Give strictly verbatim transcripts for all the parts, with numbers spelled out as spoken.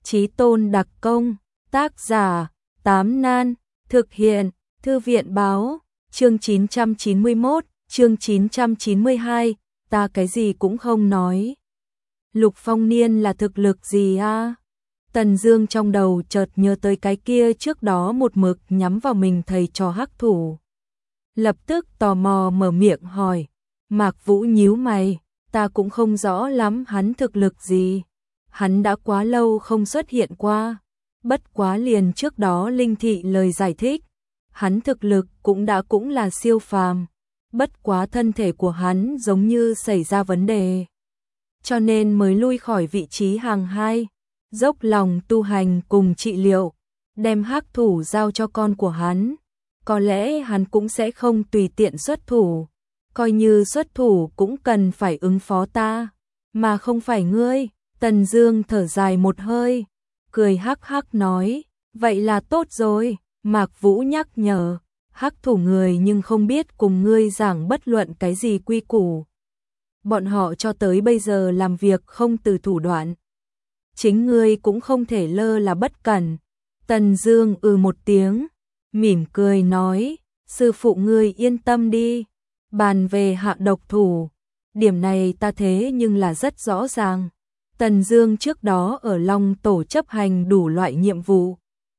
Chí Tôn đặc công, tác giả, Tám Nan, thực hiện, Thư viện báo, chương chín trăm chín mươi mốt, chương chín trăm chín mươi hai, ta cái gì cũng không nói. Lục Phong Niên là thực lực gì a? Tần Dương trong đầu chợt nhớ tới cái kia trước đó một mực nhắm vào mình thầy trò hắc thủ. Lập tức tò mò mở miệng hỏi, Mạc Vũ nhíu mày, ta cũng không rõ lắm hắn thực lực gì. Hắn đã quá lâu không xuất hiện qua, bất quá liền trước đó Linh Thị lời giải thích, hắn thực lực cũng đã cũng là siêu phàm, bất quá thân thể của hắn giống như xảy ra vấn đề, cho nên mới lui khỏi vị trí hàng hai, dốc lòng tu hành cùng trị liệu, đem hắc thủ giao cho con của hắn, có lẽ hắn cũng sẽ không tùy tiện xuất thủ, coi như xuất thủ cũng cần phải ứng phó ta, mà không phải ngươi. Tần Dương thở dài một hơi, cười hắc hắc nói, vậy là tốt rồi. Mạc Vũ nhắc nhở, hắc thủ người nhưng không biết cùng ngươi giảng bất luận cái gì quy củ. Bọn họ cho tới bây giờ làm việc không từ thủ đoạn. Chính ngươi cũng không thể lơ là bất cẩn. Tần Dương ừ một tiếng, mỉm cười nói, sư phụ ngươi yên tâm đi, bàn về hạ độc thủ, điểm này ta thế nhưng là rất rõ ràng. Tần Dương trước đó ở Long Tổ chấp hành đủ loại nhiệm vụ,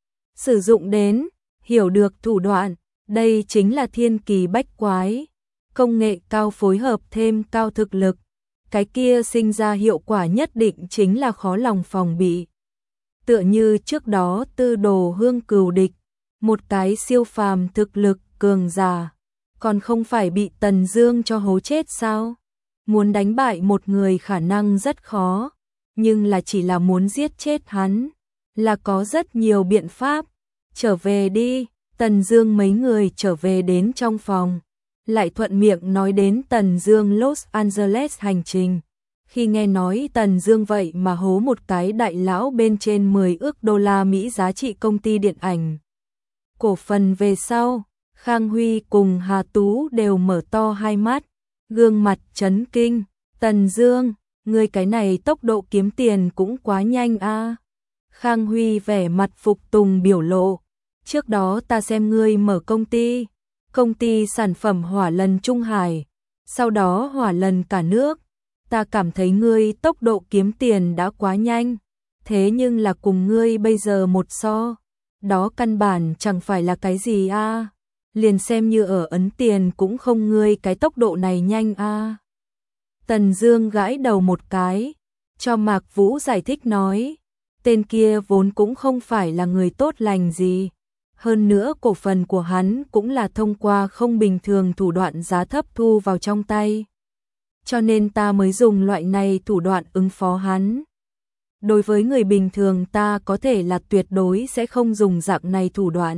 sử dụng đến, hiểu được thủ đoạn, đây chính là thiên kỳ bách quái, công nghệ cao phối hợp thêm cao thực lực, cái kia sinh ra hiệu quả nhất định chính là khó lòng phòng bị. Tựa như trước đó Tư Đồ Hương cừu địch, một cái siêu phàm thực lực cường giả, còn không phải bị Tần Dương cho hố chết sao? Muốn đánh bại một người khả năng rất khó, nhưng là chỉ là muốn giết chết hắn, là có rất nhiều biện pháp. Trở về đi. Tần Dương mấy người trở về đến trong phòng, lại thuận miệng nói đến Tần Dương Los Angeles hành trình. Khi nghe nói Tần Dương vậy mà hố một cái đại lão bên trên mười ước đô la Mỹ giá trị công ty điện ảnh cổ phần về sau, Khang Huy cùng Hà Tú đều mở to hai mắt, gương mặt chấn kinh. Tần Dương, ngươi cái này tốc độ kiếm tiền cũng quá nhanh a. Khang Huy vẻ mặt phục tùng biểu lộ, trước đó ta xem ngươi mở công ty, công ty sản phẩm hỏa lần Trung Hải, sau đó hỏa lần cả nước, ta cảm thấy ngươi tốc độ kiếm tiền đã quá nhanh, thế nhưng là cùng ngươi bây giờ một so, đó căn bản chẳng phải là cái gì a, liền xem như ở ấn tiền cũng không ngươi cái tốc độ này nhanh a. Tần Dương gãi đầu một cái, cho Mạc Vũ giải thích nói, tên kia vốn cũng không phải là người tốt lành gì, hơn nữa cổ phần của hắn cũng là thông qua không bình thường thủ đoạn giá thấp thu vào trong tay, cho nên ta mới dùng loại này thủ đoạn ứng phó hắn. Đối với người bình thường ta có thể là tuyệt đối sẽ không dùng dạng này thủ đoạn.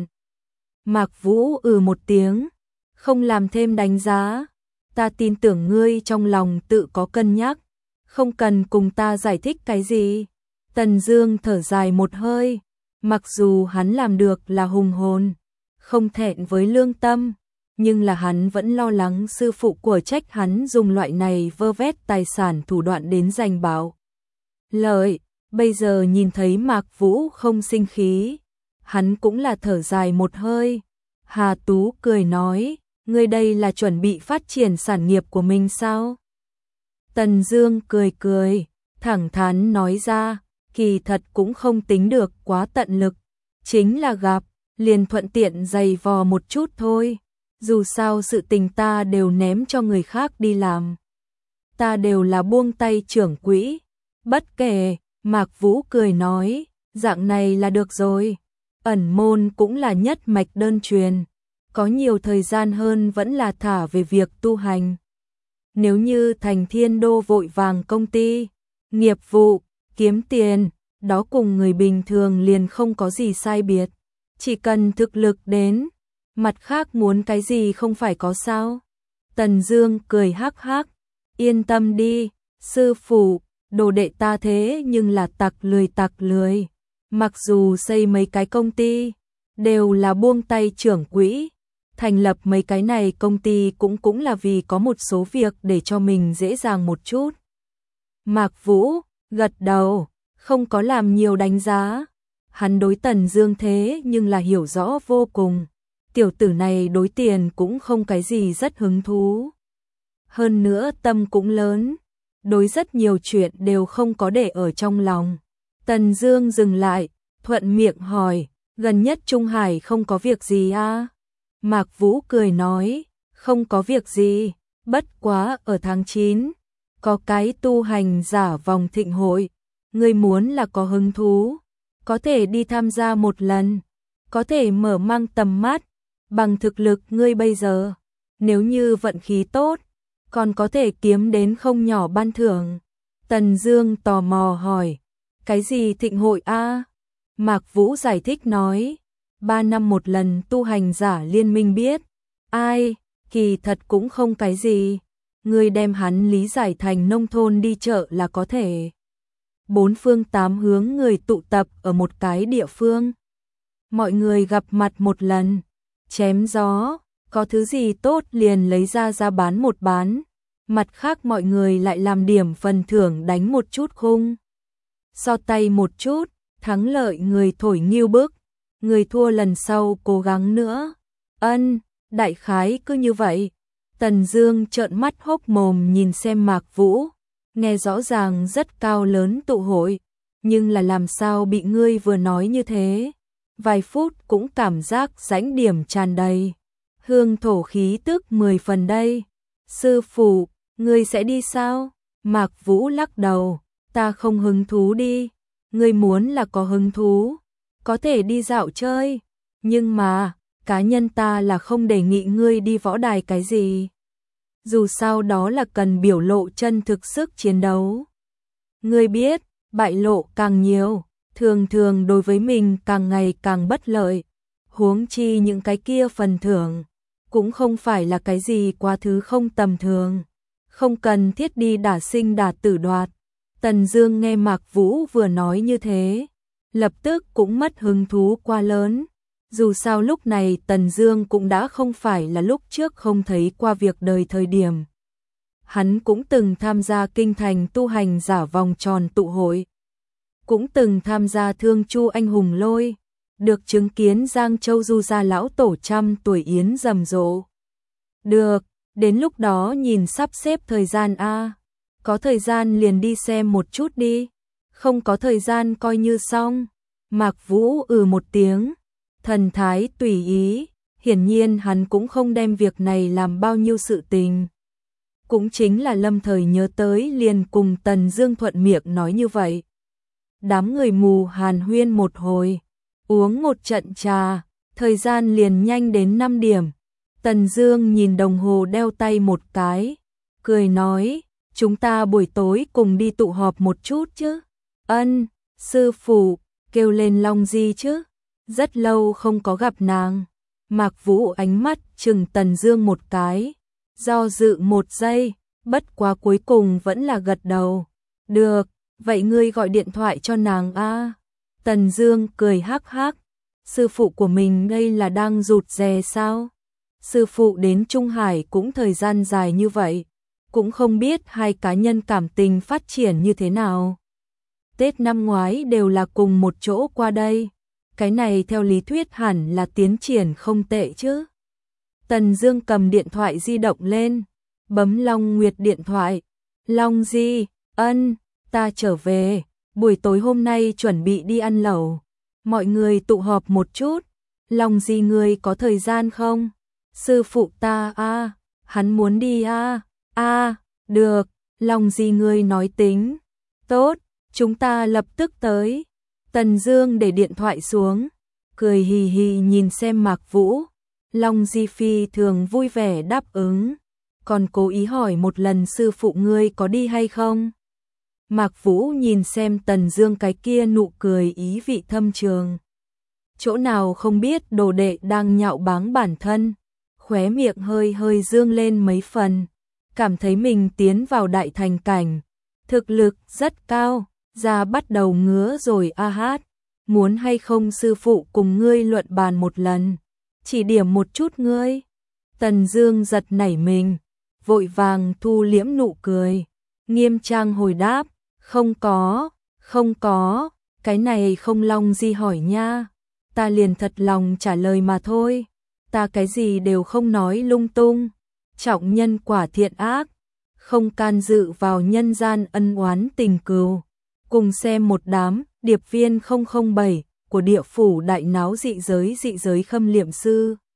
Mạc Vũ ừ một tiếng, không làm thêm đánh giá, ta tin tưởng ngươi trong lòng tự có cân nhắc, không cần cùng ta giải thích cái gì. Tần Dương thở dài một hơi, mặc dù hắn làm được là hùng hồn, không thẹn với lương tâm, nhưng là hắn vẫn lo lắng sư phụ của trách hắn dùng loại này vơ vét tài sản thủ đoạn đến giành bảo lợi. Bây giờ nhìn thấy Mạc Vũ không sinh khí, hắn cũng là thở dài một hơi. Hà Tú cười nói, ngươi đây là chuẩn bị phát triển sản nghiệp của mình sao? Tần Dương cười cười, thẳng thắn nói ra, kỳ thật cũng không tính được quá tận lực, chính là gặp, liền thuận tiện giày vò một chút thôi, dù sao sự tình ta đều ném cho người khác đi làm. Ta đều là buông tay trưởng quỹ, bất kể. Mạc Vũ cười nói, dạng này là được rồi, ẩn môn cũng là nhất mạch đơn truyền, có nhiều thời gian hơn vẫn là thả về việc tu hành. Nếu như thành Thiên Đô vội vàng công ty, nghiệp vụ, kiếm tiền, đó cùng người bình thường liền không có gì sai biệt, chỉ cần thực lực đến, mặt khác muốn cái gì không phải có sao. Tần Dương cười hắc hắc, yên tâm đi, sư phụ, đồ đệ ta thế nhưng là tặc lười tặc lười, mặc dù xây mấy cái công ty, đều là buông tay trưởng quỹ, thành lập mấy cái này công ty cũng cũng là vì có một số việc để cho mình dễ dàng một chút. Mạc Vũ gật đầu, không có làm nhiều đánh giá. Hắn đối Tần Dương thế nhưng là hiểu rõ vô cùng. Tiểu tử này đối tiền cũng không cái gì rất hứng thú. Hơn nữa tâm cũng lớn, đối rất nhiều chuyện đều không có để ở trong lòng. Tần Dương dừng lại, thuận miệng hỏi, gần nhất Trung Hải không có việc gì à? Mạc Vũ cười nói, không có việc gì, bất quá ở tháng chín, có cái tu hành giả vòng thịnh hội, ngươi muốn là có hứng thú, có thể đi tham gia một lần, có thể mở mang tầm mắt, bằng thực lực ngươi bây giờ, nếu như vận khí tốt, còn có thể kiếm đến không nhỏ ban thưởng. Tần Dương tò mò hỏi, cái gì thịnh hội a? Mạc Vũ giải thích nói, ba năm một lần tu hành giả liên minh biết, ai, kỳ thật cũng không cái gì, ngươi đem hắn lý giải thành nông thôn đi chợ là có thể. Bốn phương tám hướng người tụ tập ở một cái địa phương. Mọi người gặp mặt một lần, chém gió, có thứ gì tốt liền lấy ra ra bán một bán, mặt khác mọi người lại làm điểm phần thưởng đánh một chút khung. So tay một chút, thắng lợi người thổi nghiêu bức, người thua lần sau cố gắng nữa. Ân, đại khái cứ như vậy. Tần Dương trợn mắt hốc mồm nhìn xem Mạc Vũ, nghe rõ ràng rất cao lớn tụ hội, nhưng là làm sao bị ngươi vừa nói như thế? Vài phút cũng cảm giác rãnh điểm tràn đầy, hương thổ khí tức mười phần đây. Sư phụ, ngươi sẽ đi sao? Mạc Vũ lắc đầu, ta không hứng thú đi. Ngươi muốn là có hứng thú, có thể đi dạo chơi, nhưng mà, cá nhân ta là không đề nghị ngươi đi võ đài cái gì. Dù sao đó là cần biểu lộ chân thực sức chiến đấu. Ngươi biết, bại lộ càng nhiều, thường thường đối với mình càng ngày càng bất lợi. Huống chi những cái kia phần thưởng, cũng không phải là cái gì quá thứ không tầm thường. Không cần thiết đi đả sinh đả tử đoạt. Tần Dương nghe Mạc Vũ vừa nói như thế, lập tức cũng mất hứng thú quá lớn. Dù sao lúc này Tần Dương cũng đã không phải là lúc trước không thấy qua việc đời thời điểm. Hắn cũng từng tham gia kinh thành tu hành giả vòng tròn tụ hội, cũng từng tham gia Thương Chu anh hùng lôi, được chứng kiến Giang Châu Du gia lão tổ trăm tuổi yến rầm rộ. Được, đến lúc đó nhìn sắp xếp thời gian a. Có thời gian liền đi xem một chút đi, không có thời gian coi như xong. Mạc Vũ ừ một tiếng, thần thái tùy ý, hiển nhiên hắn cũng không đem việc này làm bao nhiêu sự tình. Cũng chính là lâm thời nhớ tới liền cùng Tần Dương thuận miệng nói như vậy. Đám người mù hàn huyên một hồi, uống một trận trà, thời gian liền nhanh đến năm điểm. Tần Dương nhìn đồng hồ đeo tay một cái, cười nói, chúng ta buổi tối cùng đi tụ họp một chút chứ. Ân, sư phụ, kêu lên Long Di chứ. Rất lâu không có gặp nàng. Mạc Vũ ánh mắt chừng Tần Dương một cái, do dự một giây, bất quá cuối cùng vẫn là gật đầu. Được, vậy ngươi gọi điện thoại cho nàng a. Tần Dương cười hắc hắc, sư phụ của mình đây là đang rụt rè sao? Sư phụ đến Trung Hải cũng thời gian dài như vậy, cũng không biết hai cá nhân cảm tình phát triển như thế nào. Tết năm ngoái đều là cùng một chỗ qua đây, cái này theo lý thuyết hẳn là tiến triển không tệ chứ. Tần Dương cầm điện thoại di động lên, bấm Long Nguyệt điện thoại. Long Di, ân, ta trở về, buổi tối hôm nay chuẩn bị đi ăn lẩu, mọi người tụ họp một chút. Long Di ngươi có thời gian không? Sư phụ ta a, à, hắn muốn đi a. À. A, à, được, Long Di ngươi nói tính. Tốt, chúng ta lập tức tới. Tần Dương để điện thoại xuống, cười hì hì nhìn xem Mạc Vũ. Long Di phi thường vui vẻ đáp ứng, còn cố ý hỏi một lần sư phụ ngươi có đi hay không. Mạc Vũ nhìn xem Tần Dương cái kia nụ cười ý vị thâm trường. Chỗ nào không biết đồ đệ đang nhạo báng bản thân, khóe miệng hơi hơi dương lên mấy phần, cảm thấy mình tiến vào đại thành cảnh, thực lực rất cao, da bắt đầu ngứa rồi a hát, muốn hay không sư phụ cùng ngươi luận bàn một lần, chỉ điểm một chút ngươi. Tần Dương giật nảy mình, vội vàng thu liễm nụ cười, nghiêm trang hồi đáp, không có, Không có, cái này không lòng gì hỏi nha. Ta liền thật lòng trả lời mà thôi. Ta cái gì đều không nói lung tung. Trọng nhân quả thiện ác, không can dự vào nhân gian ân oán tình cừu. Cùng xem một đám điệp viên không không bảy của địa phủ đại náo dị giới dị giới khâm liệm sư.